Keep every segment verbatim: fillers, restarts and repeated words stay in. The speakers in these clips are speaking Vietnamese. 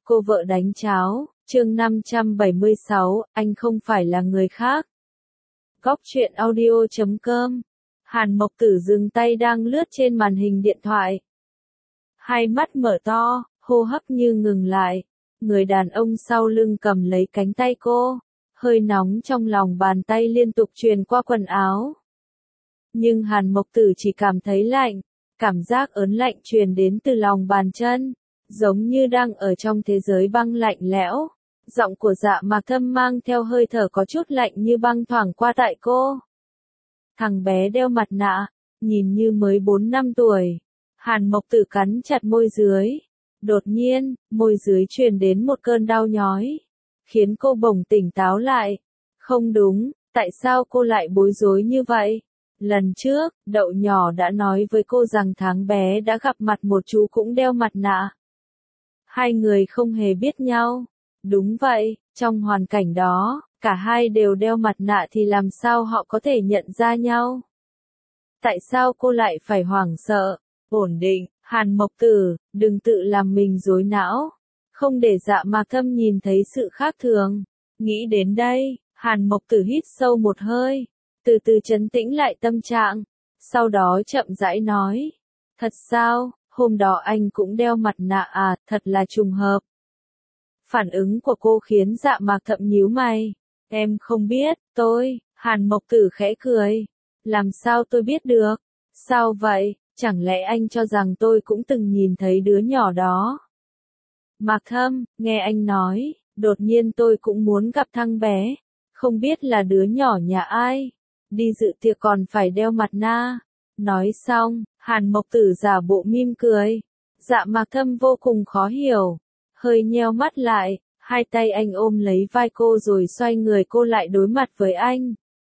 Cô vợ đánh cháo, chương năm trăm bảy mươi sáu, anh không phải là người khác. Góc truyện audio chấm com. Hàn Mộc Tử dừng tay đang lướt trên màn hình điện thoại. Hai mắt mở to, hô hấp như ngừng lại. Người đàn ông sau lưng cầm lấy cánh tay cô, hơi nóng trong lòng bàn tay liên tục truyền qua quần áo. Nhưng Hàn Mộc Tử chỉ cảm thấy lạnh, cảm giác ớn lạnh truyền đến từ lòng bàn chân, giống như đang ở trong thế giới băng lạnh lẽo. Giọng của Dạ Mạc Thâm mang theo hơi thở có chút lạnh như băng thoảng qua tại cô. Thằng bé đeo mặt nạ, nhìn như mới bốn năm tuổi. Hàn Mộc Tử cắn chặt môi dưới. Đột nhiên, môi dưới truyền đến một cơn đau nhói, khiến cô bỗng tỉnh táo lại. Không đúng, tại sao cô lại bối rối như vậy? Lần trước, Đậu Nhỏ đã nói với cô rằng tháng bé đã gặp mặt một chú cũng đeo mặt nạ. Hai người không hề biết nhau. Đúng vậy, trong hoàn cảnh đó, cả hai đều đeo mặt nạ thì làm sao họ có thể nhận ra nhau? Tại sao cô lại phải hoảng sợ? Ổn định, Hàn Mộc Tử, đừng tự làm mình rối não. Không để Dạ Mạc Thâm nhìn thấy sự khác thường. Nghĩ đến đây, Hàn Mộc Tử hít sâu một hơi, từ từ trấn tĩnh lại tâm trạng. Sau đó chậm rãi nói. Thật sao, hôm đó anh cũng đeo mặt nạ à, thật là trùng hợp. Phản ứng của cô khiến Dạ Mạc Thâm nhíu mày. Em không biết, tôi, Hàn Mộc Tử khẽ cười. Làm sao tôi biết được? Sao vậy, chẳng lẽ anh cho rằng tôi cũng từng nhìn thấy đứa nhỏ đó? Mạc Thâm, nghe anh nói, đột nhiên tôi cũng muốn gặp thằng bé. Không biết là đứa nhỏ nhà ai? Đi dự tiệc còn phải đeo mặt nạ. Nói xong, Hàn Mộc Tử giả bộ mỉm cười. Dạ Mạc Thâm vô cùng khó hiểu. Hơi nheo mắt lại, hai tay anh ôm lấy vai cô rồi xoay người cô lại đối mặt với anh.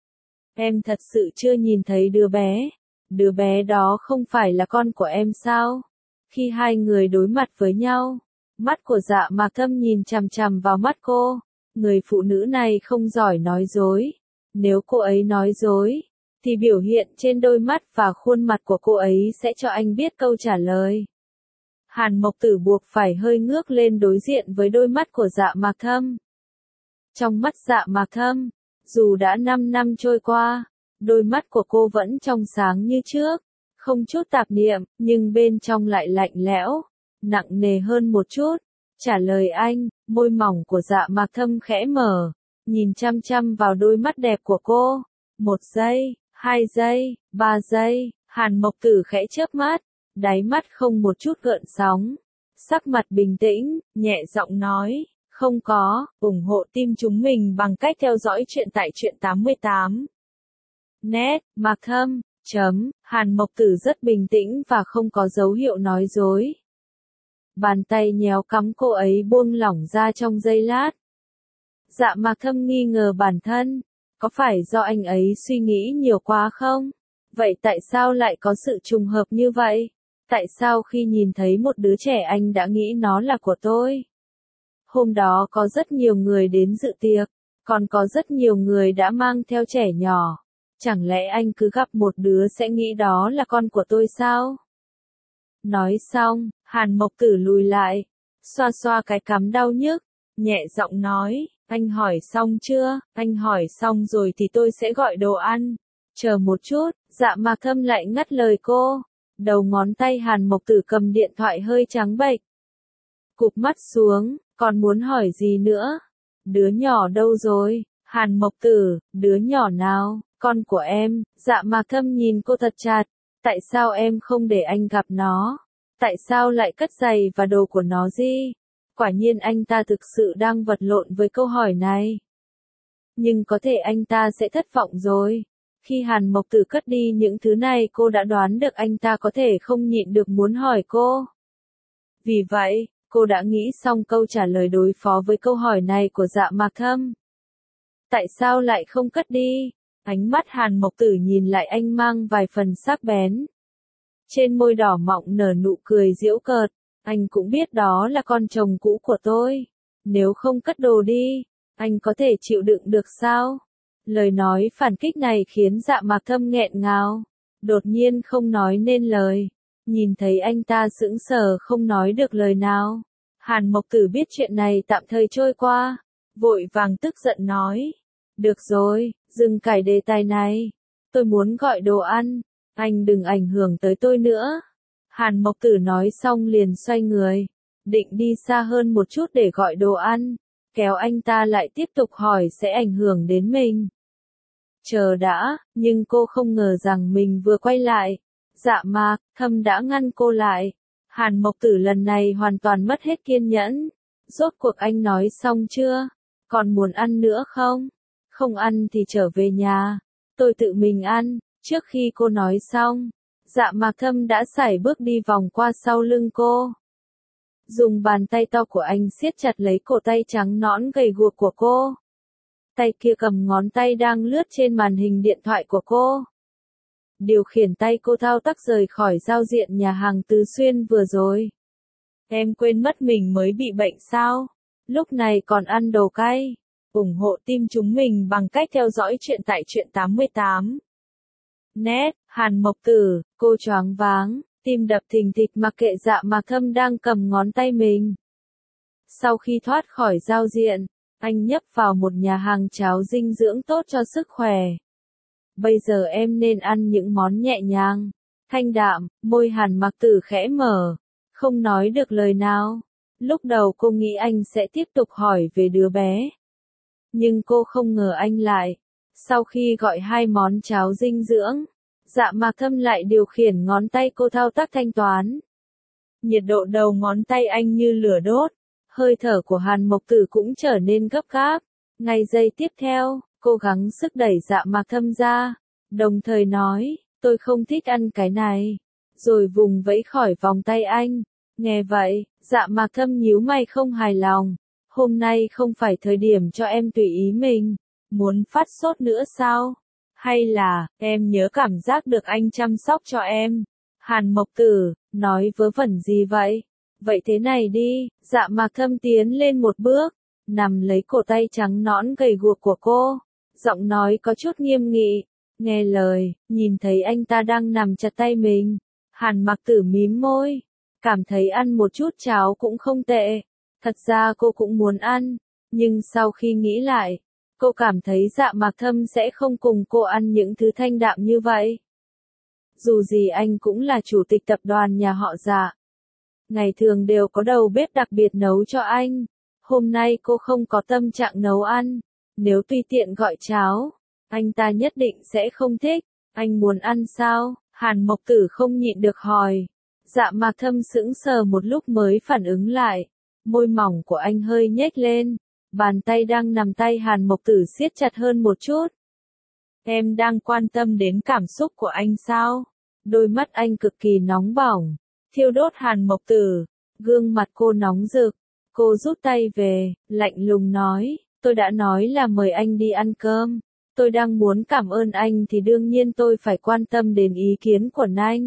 Em thật sự chưa nhìn thấy đứa bé. Đứa bé đó không phải là con của em sao? Khi hai người đối mặt với nhau, mắt của Dạ Mạc Thâm nhìn chằm chằm vào mắt cô. Người phụ nữ này không giỏi nói dối. Nếu cô ấy nói dối, thì biểu hiện trên đôi mắt và khuôn mặt của cô ấy sẽ cho anh biết câu trả lời. Hàn Mộc Tử buộc phải hơi ngước lên đối diện với đôi mắt của Dạ Mạc Thâm. Trong mắt Dạ Mạc Thâm, dù đã năm năm trôi qua, đôi mắt của cô vẫn trong sáng như trước, không chút tạp niệm, nhưng bên trong lại lạnh lẽo, nặng nề hơn một chút. Trả lời anh, môi mỏng của Dạ Mạc Thâm khẽ mở, nhìn chăm chăm vào đôi mắt đẹp của cô. Một giây, hai giây, ba giây, Hàn Mộc Tử khẽ chớp mắt, đáy mắt không một chút gợn sóng. Sắc mặt bình tĩnh, nhẹ giọng nói, không có, ủng hộ team chúng mình bằng cách theo dõi chuyện tại truyện tám mươi tám. Net, Mạc Thâm, chấm, Hàn Mộc Tử rất bình tĩnh và không có dấu hiệu nói dối. Bàn tay nhéo cắm cô ấy buông lỏng ra trong giây lát. Dạ Mạc Thâm nghi ngờ bản thân, có phải do anh ấy suy nghĩ nhiều quá không? Vậy tại sao lại có sự trùng hợp như vậy? Tại sao khi nhìn thấy một đứa trẻ anh đã nghĩ nó là của tôi? Hôm đó có rất nhiều người đến dự tiệc, còn có rất nhiều người đã mang theo trẻ nhỏ. Chẳng lẽ anh cứ gặp một đứa sẽ nghĩ đó là con của tôi sao? Nói xong, Hàn Mộc Tử lùi lại, xoa xoa cái cằm đau nhức, nhẹ giọng nói, anh hỏi xong chưa? Anh hỏi xong rồi thì tôi sẽ gọi đồ ăn. Chờ một chút, Dạ Mạc Thâm lại ngắt lời cô. Đầu ngón tay Hàn Mộc Tử cầm điện thoại hơi trắng bệch. Cụp mắt xuống, còn muốn hỏi gì nữa? Đứa nhỏ đâu rồi? Hàn Mộc Tử, đứa nhỏ nào? Con của em. Dạ Mạc Thâm nhìn cô thật chặt. Tại sao em không để anh gặp nó? Tại sao lại cất giày và đồ của nó gì? Quả nhiên anh ta thực sự đang vật lộn với câu hỏi này. Nhưng có thể anh ta sẽ thất vọng rồi. Khi Hàn Mộc Tử cất đi những thứ này cô đã đoán được anh ta có thể không nhịn được muốn hỏi cô. Vì vậy, cô đã nghĩ xong câu trả lời đối phó với câu hỏi này của Dạ Mạc Thâm. Tại sao lại không cất đi? Ánh mắt Hàn Mộc Tử nhìn lại anh mang vài phần sắc bén. Trên môi đỏ mọng nở nụ cười giễu cợt. Anh cũng biết đó là con chồng cũ của tôi. Nếu không cất đồ đi, anh có thể chịu đựng được sao? Lời nói phản kích này khiến Dạ Mạc Thâm nghẹn ngào. Đột nhiên không nói nên lời. Nhìn thấy anh ta sững sờ không nói được lời nào. Hàn Mộc Tử biết chuyện này tạm thời trôi qua, vội vàng tức giận nói. Được rồi, dừng cải đề tài này. Tôi muốn gọi đồ ăn, anh đừng ảnh hưởng tới tôi nữa. Hàn Mộc Tử nói xong liền xoay người, định đi xa hơn một chút để gọi đồ ăn, kéo anh ta lại tiếp tục hỏi sẽ ảnh hưởng đến mình. Chờ đã, nhưng cô không ngờ rằng mình vừa quay lại. Dạ Mạc Thâm đã ngăn cô lại. Hàn Mộc Tử lần này hoàn toàn mất hết kiên nhẫn. Rốt cuộc anh nói xong chưa? Còn muốn ăn nữa không? Không ăn thì trở về nhà. Tôi tự mình ăn. Trước khi cô nói xong, Dạ Mạc Thâm đã sải bước đi vòng qua sau lưng cô. Dùng bàn tay to của anh siết chặt lấy cổ tay trắng nõn gầy guộc của cô. Tay kia cầm ngón tay đang lướt trên màn hình điện thoại của cô. Điều khiển tay cô thao tác rời khỏi giao diện nhà hàng Tứ Xuyên vừa rồi. Em quên mất mình mới bị bệnh sao? Lúc này còn ăn đồ cay. ủng hộ team chúng mình bằng cách theo dõi chuyện tại truyện tám mươi tám. Net, Hàn Mộc Tử, cô choáng váng, tim đập thình thịch mặc kệ Dạ Mạc Thâm đang cầm ngón tay mình. Sau khi thoát khỏi giao diện, anh nhấp vào một nhà hàng cháo dinh dưỡng tốt cho sức khỏe. Bây giờ em nên ăn những món nhẹ nhàng, thanh đạm, môi Hàn Mạc Tử khẽ mở, không nói được lời nào. Lúc đầu cô nghĩ anh sẽ tiếp tục hỏi về đứa bé. Nhưng cô không ngờ anh lại. Sau khi gọi hai món cháo dinh dưỡng, Dạ Mạc Thâm lại điều khiển ngón tay cô thao tác thanh toán. Nhiệt độ đầu ngón tay anh như lửa đốt. Hơi thở của Hàn Mộc Tử cũng trở nên gấp gáp. Ngay giây tiếp theo, cô gắng sức đẩy Dạ Mạc Thâm ra, đồng thời nói, tôi không thích ăn cái này. Rồi vùng vẫy khỏi vòng tay anh. Nghe vậy, Dạ Mạc Thâm nhíu mày không hài lòng. Hôm nay không phải thời điểm cho em tùy ý mình. Muốn phát sốt nữa sao? Hay là, em nhớ cảm giác được anh chăm sóc cho em? Hàn Mộc Tử, nói vớ vẩn gì vậy? Vậy thế này đi, Dạ Mạc Thâm tiến lên một bước, nằm lấy cổ tay trắng nõn gầy guộc của cô. Giọng nói có chút nghiêm nghị. Nghe lời, nhìn thấy anh ta đang nằm chặt tay mình. Hàn Mạc Tử mím môi. Cảm thấy ăn một chút cháo cũng không tệ. Thật ra cô cũng muốn ăn. Nhưng sau khi nghĩ lại, cô cảm thấy Dạ Mạc Thâm sẽ không cùng cô ăn những thứ thanh đạm như vậy. Dù gì anh cũng là chủ tịch tập đoàn nhà họ Dạ. Ngày thường đều có đầu bếp đặc biệt nấu cho anh. Hôm nay cô không có tâm trạng nấu ăn. Nếu tùy tiện gọi cháo, anh ta nhất định sẽ không thích. Anh muốn ăn sao? Hàn Mộc Tử không nhịn được hỏi. Dạ Mạc Thâm sững sờ một lúc mới phản ứng lại. Môi mỏng của anh hơi nhếch lên. Bàn tay đang nằm tay Hàn Mộc Tử siết chặt hơn một chút. Em đang quan tâm đến cảm xúc của anh sao? Đôi mắt anh cực kỳ nóng bỏng, thiêu đốt Hàn Mộc Tử. Gương mặt cô nóng rực. Cô rút tay về, lạnh lùng nói, tôi đã nói là mời anh đi ăn cơm. Tôi đang muốn cảm ơn anh thì đương nhiên tôi phải quan tâm đến ý kiến của anh.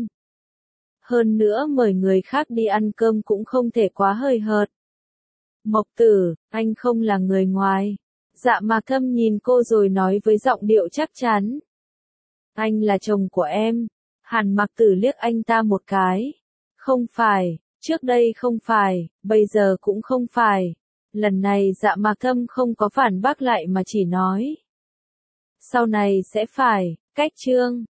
Hơn nữa mời người khác đi ăn cơm cũng không thể quá hời hợt. Mộc Tử, anh không là người ngoài. Dạ Mạc Thâm nhìn cô rồi nói với giọng điệu chắc chắn. Anh là chồng của em. Hàn Mạc Tử liếc anh ta một cái. Không phải, trước đây không phải, bây giờ cũng không phải. Lần này Dạ Mạc Thâm không có phản bác lại mà chỉ nói. Sau này sẽ phải, cách chương.